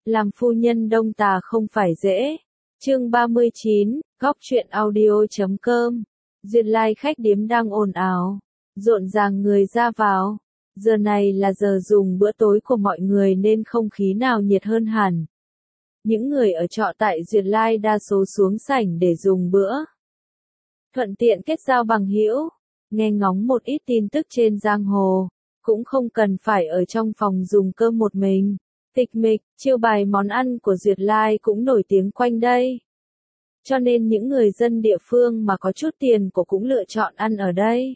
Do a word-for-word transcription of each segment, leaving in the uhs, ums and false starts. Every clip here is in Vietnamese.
làm phu nhân Đông Tà không phải dễ. Chương ba mươi chín, góc truyện audio chấm com. Duyệt Lai khách điếm đang ồn ào, rộn ràng người ra vào. Giờ này là giờ dùng bữa tối của mọi người nên không khí nào nhiệt hơn hẳn. Những người ở trọ tại Duyệt Lai đa số xuống sảnh để dùng bữa. Thuận tiện kết giao bằng hữu, nghe ngóng một ít tin tức trên giang hồ, cũng không cần phải ở trong phòng dùng cơm một mình. Tịch mịch, chiêu bài món ăn của Duyệt Lai cũng nổi tiếng quanh đây. Cho nên những người dân địa phương mà có chút tiền của cũng lựa chọn ăn ở đây.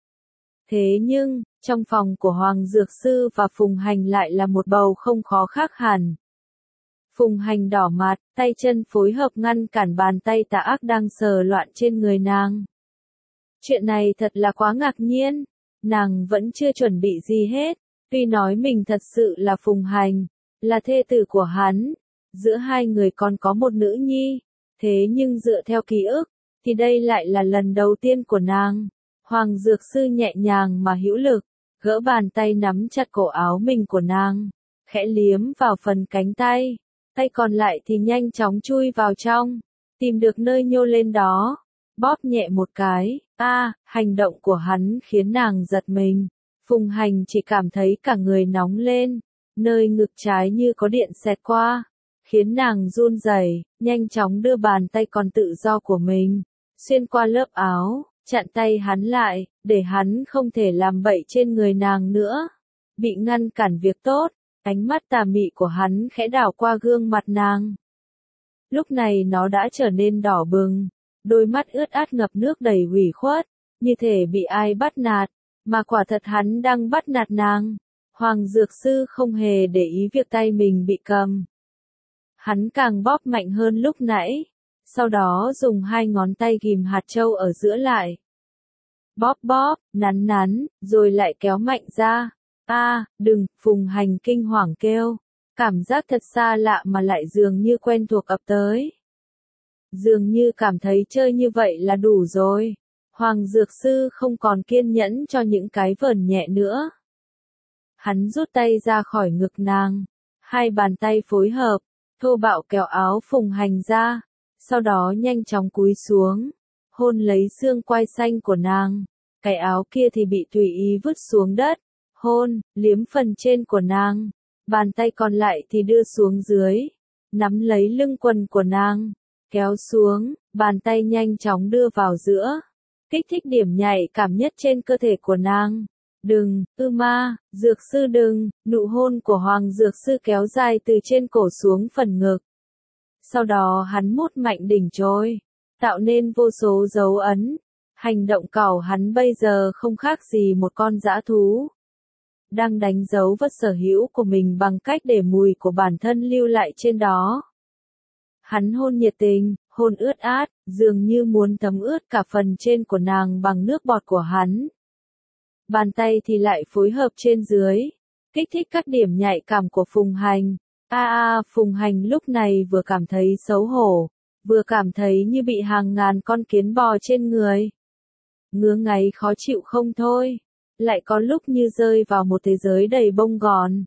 Thế nhưng, trong phòng của Hoàng Dược Sư và Phùng Hành lại là một bầu không khó khác hẳn. Phùng Hành đỏ mặt, tay chân phối hợp ngăn cản bàn tay tà ác đang sờ loạn trên người nàng. Chuyện này thật là quá ngạc nhiên, nàng vẫn chưa chuẩn bị gì hết, tuy nói mình thật sự là Phùng Hành, là thê tử của hắn, giữa hai người còn có một nữ nhi, thế nhưng dựa theo ký ức, thì đây lại là lần đầu tiên của nàng. Hoàng Dược Sư nhẹ nhàng mà hữu lực, gỡ bàn tay nắm chặt cổ áo mình của nàng, khẽ liếm vào phần cánh tay, tay còn lại thì nhanh chóng chui vào trong, tìm được nơi nhô lên đó, bóp nhẹ một cái. A, à, hành động của hắn khiến nàng giật mình. Phùng Hành chỉ cảm thấy cả người nóng lên, nơi ngực trái như có điện xẹt qua, khiến nàng run rẩy, nhanh chóng đưa bàn tay còn tự do của mình xuyên qua lớp áo, chặn tay hắn lại, để hắn không thể làm bậy trên người nàng nữa. Bị ngăn cản việc tốt, ánh mắt tà mị của hắn khẽ đảo qua gương mặt nàng. Lúc này nó đã trở nên đỏ bừng, đôi mắt ướt át ngập nước đầy ủy khuất, như thể bị ai bắt nạt, mà quả thật hắn đang bắt nạt nàng. Hoàng Dược Sư không hề để ý việc tay mình bị cầm. Hắn càng bóp mạnh hơn lúc nãy, sau đó dùng hai ngón tay ghim hạt châu ở giữa lại. Bóp bóp, nắn nắn, rồi lại kéo mạnh ra. A, à, đừng, Phùng Hành kinh hoàng kêu. Cảm giác thật xa lạ mà lại dường như quen thuộc ập tới. Dường như cảm thấy chơi như vậy là đủ rồi. Hoàng Dược Sư không còn kiên nhẫn cho những cái vờn nhẹ nữa. Hắn rút tay ra khỏi ngực nàng, hai bàn tay phối hợp, thô bạo kéo áo Phùng Hành ra, sau đó nhanh chóng cúi xuống, hôn lấy xương quai xanh của nàng, cái áo kia thì bị tùy ý vứt xuống đất, hôn, liếm phần trên của nàng, bàn tay còn lại thì đưa xuống dưới, nắm lấy lưng quần của nàng, kéo xuống, bàn tay nhanh chóng đưa vào giữa, kích thích điểm nhạy cảm nhất trên cơ thể của nàng. Đừng, ư ma, Dược Sư đừng, nụ hôn của Hoàng Dược Sư kéo dài từ trên cổ xuống phần ngực. Sau đó hắn mút mạnh đỉnh trôi, tạo nên vô số dấu ấn. Hành động cào hắn bây giờ không khác gì một con dã thú. Đang đánh dấu vật sở hữu của mình bằng cách để mùi của bản thân lưu lại trên đó. Hắn hôn nhiệt tình, hôn ướt át, dường như muốn thấm ướt cả phần trên của nàng bằng nước bọt của hắn. Bàn tay thì lại phối hợp trên dưới, kích thích các điểm nhạy cảm của Phùng Hành. A a, Phùng Hành lúc này vừa cảm thấy xấu hổ, vừa cảm thấy như bị hàng ngàn con kiến bò trên người. Ngứa ngáy khó chịu không thôi, lại có lúc như rơi vào một thế giới đầy bông gòn.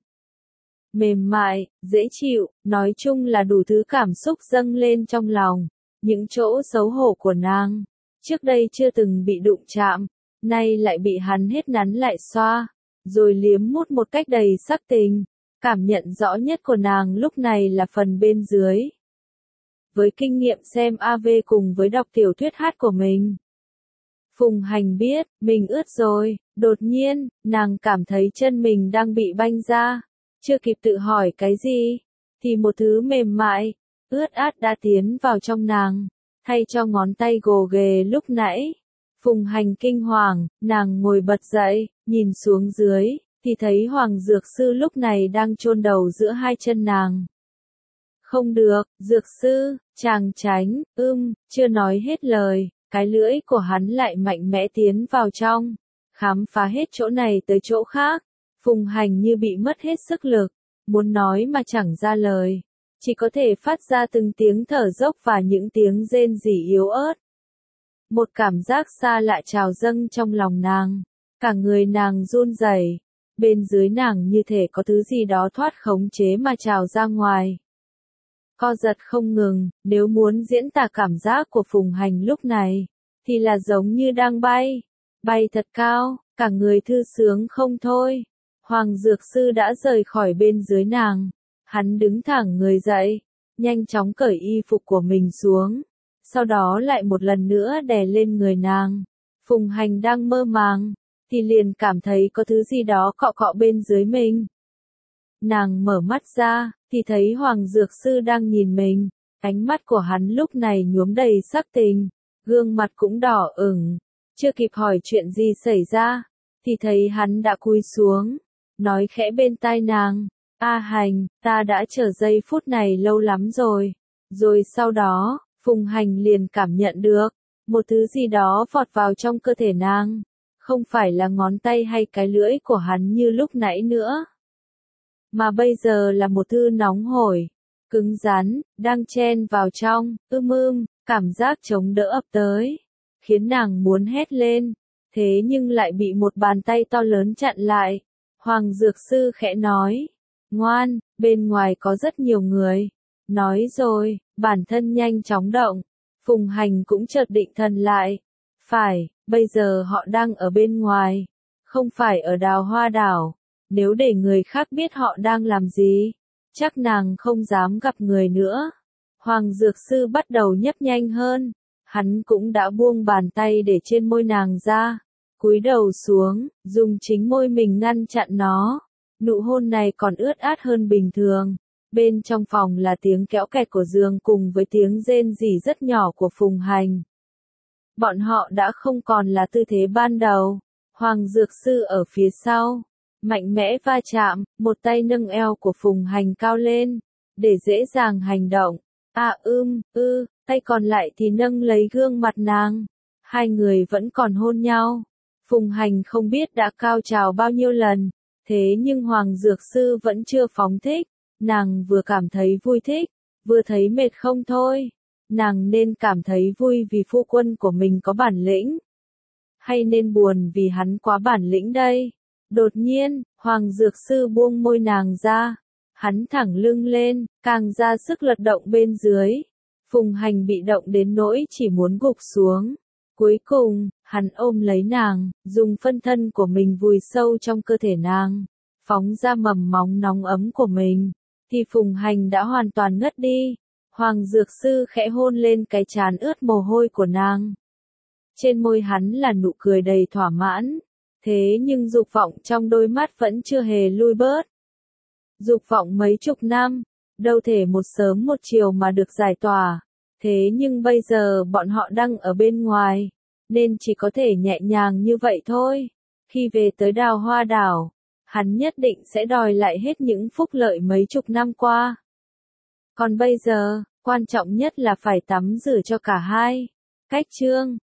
Mềm mại, dễ chịu, nói chung là đủ thứ cảm xúc dâng lên trong lòng. Những chỗ xấu hổ của nàng, trước đây chưa từng bị đụng chạm, nay lại bị hắn hết nắn lại xoa, rồi liếm mút một cách đầy sắc tình. Cảm nhận rõ nhất của nàng lúc này là phần bên dưới. Với kinh nghiệm xem a vê cùng với đọc tiểu thuyết hát của mình, Phùng Hành biết, mình ướt rồi. Đột nhiên, nàng cảm thấy chân mình đang bị banh ra. Chưa kịp tự hỏi cái gì, thì một thứ mềm mại, ướt át đã tiến vào trong nàng, thay cho ngón tay gồ ghề lúc nãy. Phùng Hành kinh hoàng, nàng ngồi bật dậy, nhìn xuống dưới, thì thấy Hoàng Dược Sư lúc này đang chôn đầu giữa hai chân nàng. Không được, Dược Sư, chàng tránh, ưm, chưa nói hết lời, cái lưỡi của hắn lại mạnh mẽ tiến vào trong, khám phá hết chỗ này tới chỗ khác. Phùng Hành như bị mất hết sức lực, muốn nói mà chẳng ra lời, chỉ có thể phát ra từng tiếng thở dốc và những tiếng rên rỉ yếu ớt. Một cảm giác xa lạ trào dâng trong lòng nàng, cả người nàng run rẩy, bên dưới nàng như thể có thứ gì đó thoát khống chế mà trào ra ngoài. co giật không ngừng, nếu muốn diễn tả cảm giác của Phùng Hành lúc này, thì là giống như đang bay, bay thật cao, cả người thư sướng không thôi. Hoàng Dược Sư đã rời khỏi bên dưới nàng, hắn đứng thẳng người dậy, nhanh chóng cởi y phục của mình xuống, sau đó lại một lần nữa đè lên người nàng. Phùng Hành đang mơ màng, thì liền cảm thấy có thứ gì đó cọ cọ bên dưới mình. Nàng mở mắt ra, thì thấy Hoàng Dược Sư đang nhìn mình, ánh mắt của hắn lúc này nhuốm đầy sắc tình, gương mặt cũng đỏ ửng, chưa kịp hỏi chuyện gì xảy ra, thì thấy hắn đã cúi xuống, nói khẽ bên tai nàng, A Hành, ta đã chờ giây phút này lâu lắm rồi. Rồi sau đó, Phùng Hành liền cảm nhận được, một thứ gì đó vọt vào trong cơ thể nàng, không phải là ngón tay hay cái lưỡi của hắn như lúc nãy nữa, mà bây giờ là một thứ nóng hổi, cứng rắn, đang chen vào trong, ưm ưm, cảm giác chống đỡ ập tới, khiến nàng muốn hét lên, thế nhưng lại bị một bàn tay to lớn chặn lại. Hoàng Dược Sư khẽ nói, ngoan, bên ngoài có rất nhiều người. Nói rồi, bản thân nhanh chóng động, Phùng Hành cũng chợt định thần lại. Phải, bây giờ họ đang ở bên ngoài, không phải ở Đào Hoa Đảo. Nếu để người khác biết họ đang làm gì, chắc nàng không dám gặp người nữa. Hoàng Dược Sư bắt đầu nhấp nhanh hơn, hắn cũng đã buông bàn tay để trên môi nàng ra, cúi đầu xuống, dùng chính môi mình ngăn chặn nó. Nụ hôn này còn ướt át hơn bình thường. Bên trong phòng là tiếng kéo kẹt của giường cùng với tiếng rên rỉ rất nhỏ của Phùng Hành. Bọn họ đã không còn là tư thế ban đầu. Hoàng Dược Sư ở phía sau, mạnh mẽ va chạm, một tay nâng eo của Phùng Hành cao lên, để dễ dàng hành động. À ưm, ư, tay còn lại thì nâng lấy gương mặt nàng. Hai người vẫn còn hôn nhau. Phùng Hành không biết đã cao trào bao nhiêu lần, thế nhưng Hoàng Dược Sư vẫn chưa phóng thích. Nàng vừa cảm thấy vui thích, vừa thấy mệt không thôi. Nàng nên cảm thấy vui vì phu quân của mình có bản lĩnh, hay nên buồn vì hắn quá bản lĩnh đây? Đột nhiên, Hoàng Dược Sư buông môi nàng ra. Hắn thẳng lưng lên, càng ra sức lật động bên dưới. Phùng Hành bị động đến nỗi chỉ muốn gục xuống. Cuối cùng, hắn ôm lấy nàng, dùng phân thân của mình vùi sâu trong cơ thể nàng, phóng ra mầm móng nóng ấm của mình. Thì Phùng Hành đã hoàn toàn ngất đi. Hoàng Dược Sư khẽ hôn lên cái trán ướt mồ hôi của nàng. Trên môi hắn là nụ cười đầy thỏa mãn. Thế nhưng dục vọng trong đôi mắt vẫn chưa hề lui bớt. Dục vọng mấy chục năm, đâu thể một sớm một chiều mà được giải tỏa. Thế nhưng bây giờ bọn họ đang ở bên ngoài, nên chỉ có thể nhẹ nhàng như vậy thôi. Khi về tới Đào Hoa Đảo, hắn nhất định sẽ đòi lại hết những phúc lợi mấy chục năm qua. Còn bây giờ, quan trọng nhất là phải tắm rửa cho cả hai. Cách chương